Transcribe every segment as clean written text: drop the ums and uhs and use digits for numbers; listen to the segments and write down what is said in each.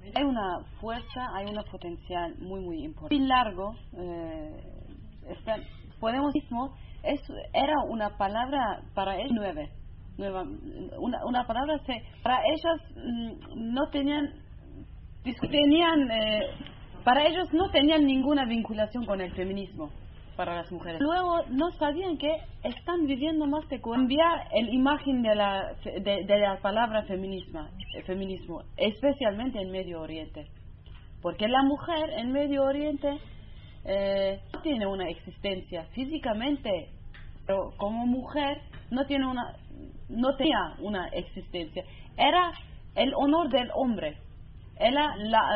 hay una fuerza, hay una potencial muy importante. Muy largo, podemos mismo, era una palabra para ellos una palabra para ellas no tenían, para ellos no tenían ninguna vinculación con el feminismo para las mujeres. Luego no sabían que están viviendo más de cambiar la imagen de la palabra feminismo, especialmente en Medio Oriente. Porque la mujer en Medio Oriente no tiene una existencia físicamente, pero como mujer no tenía una existencia. Era el honor del hombre. Era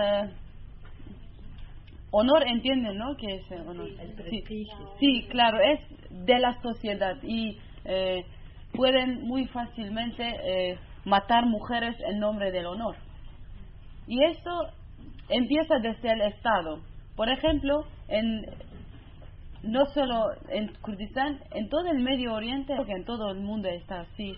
honor, entienden, ¿no? ¿Qué es honor? El prestigio. Sí, claro, es de la sociedad y pueden muy fácilmente matar mujeres en nombre del honor. Y eso empieza desde el Estado. Por ejemplo, no solo en Kurdistán, en todo el Medio Oriente, porque en todo el mundo está así.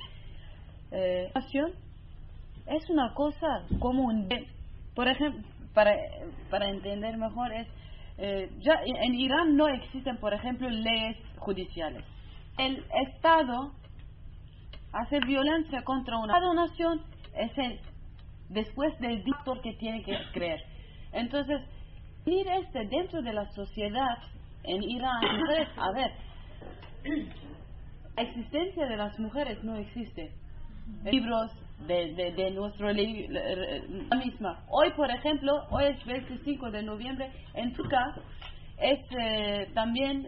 Es una cosa como por ejemplo, para entender mejor, ya en Irán no existen, por ejemplo, leyes judiciales. El Estado hace violencia contra una nación, es después del dictador que tiene que creer. Entonces, dentro de la sociedad en Irán, mujeres, a ver, la existencia de las mujeres no existe. Libros de nuestra ley la misma. Hoy, por ejemplo, hoy es 25 de noviembre, en Turquía también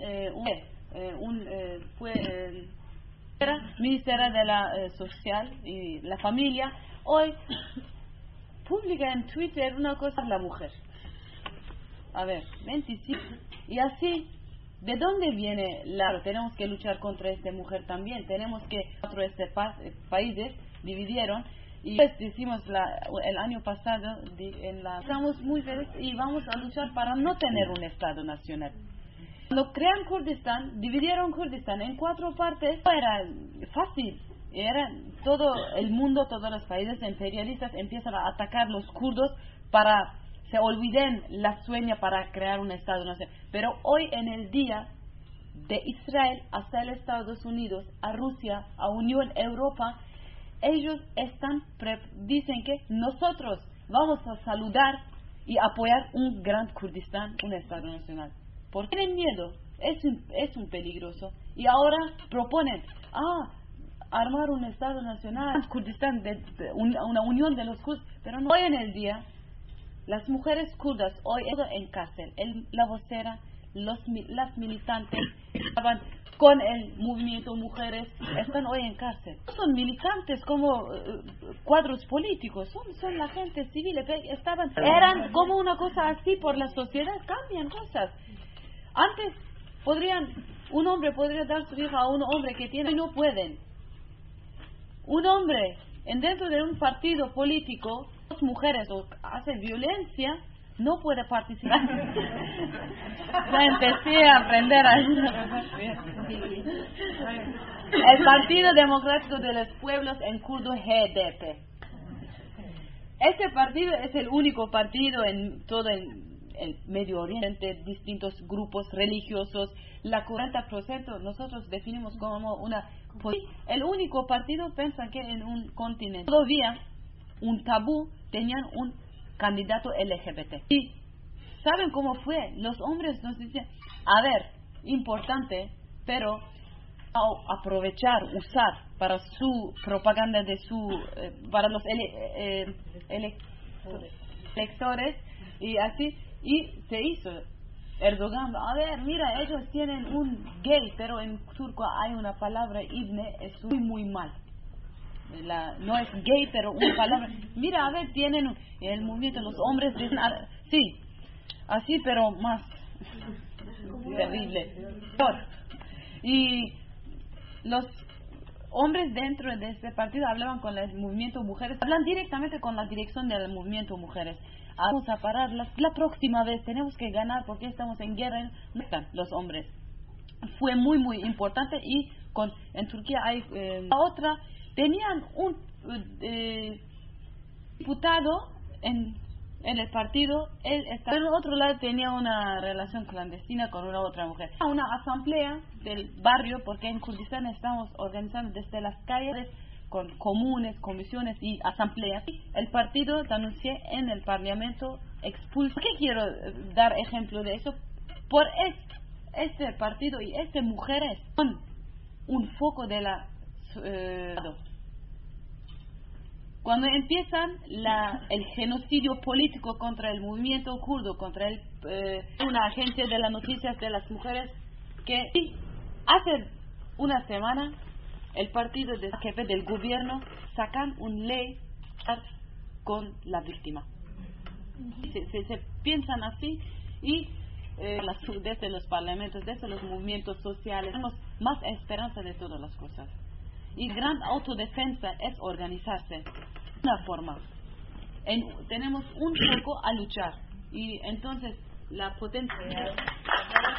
fue ministra de la Social y la Familia. Hoy publica en Twitter una cosa la mujer. A ver, 25. Y así, ¿de dónde viene? Tenemos que luchar contra esta mujer también. Tenemos que países dividieron y pues decimos el año pasado estamos muy felices y vamos a luchar para no tener un Estado nacional. Cuando crean Kurdistán, dividieron Kurdistán en 4 partes. No era fácil. Era todo el mundo, todos los países imperialistas empiezan a atacar los kurdos para se olviden la sueña para crear un Estado nacional. Pero hoy en el día de Israel hasta los Estados Unidos, a Rusia, a Unión Europa, ellos dicen que nosotros vamos a saludar y apoyar un gran Kurdistán, un Estado nacional. ¿Por qué tienen miedo? Es un peligroso. Y ahora proponen armar un Estado nacional, Kurdistán, una unión de los kurdos. Pero no, hoy en el día, las mujeres kurdas hoy están en cárcel. La vocera, las militantes estaban con el movimiento mujeres, están hoy en cárcel. No son militantes como cuadros políticos, son la gente civil. Eran como una cosa así por la sociedad, cambian cosas. Antes un hombre podría dar su hija a un hombre que tiene y no pueden. Un hombre dentro de un partido político, dos mujeres hacen violencia, no puede participar. Ya empecé a aprender el Partido Democrático de los Pueblos en kurdo, HDP. Este partido es el único partido en todo el Medio Oriente, distintos grupos religiosos, la 40% nosotros definimos como el único partido piensa que en un continente todavía un tabú tenían un candidato LGBT. Y ¿saben cómo fue? Los hombres nos dicen, a ver, importante, pero aprovechar, usar para su propaganda para los electores y así, y se hizo. Erdogan, a ver, mira, ellos tienen un gay, pero en turco hay una palabra, ibne, es muy mal. No es gay, pero una palabra. Mira, a ver, tienen el movimiento, los hombres dicen, sí, así, pero más terrible. Y los hombres dentro de este partido hablaban con el movimiento mujeres, hablan directamente con la dirección del movimiento mujeres. Vamos a parar la próxima vez, tenemos que ganar porque estamos en guerra. No están los hombres. Fue muy importante y en Turquía hay tenían un diputado en el partido, él está, pero en otro lado tenía una relación clandestina con una otra mujer. Una asamblea del barrio, porque en Kurdistán estamos organizando desde las calles con comunes, comisiones y asambleas. El partido denunció en el parlamento expulsó. ¿Por qué quiero dar ejemplo de eso? Por este partido y estas mujeres son un foco de la cuando empiezan el genocidio político contra el movimiento kurdo, contra una agencia de las noticias de las mujeres, que hace una semana el partido de jefe del gobierno sacan una ley con la víctima. Se piensan así y desde los parlamentos, desde los movimientos sociales, tenemos más esperanza de todas las cosas. Y gran autodefensa es organizarse. Una forma. Tenemos un poco a luchar. Y entonces la potencia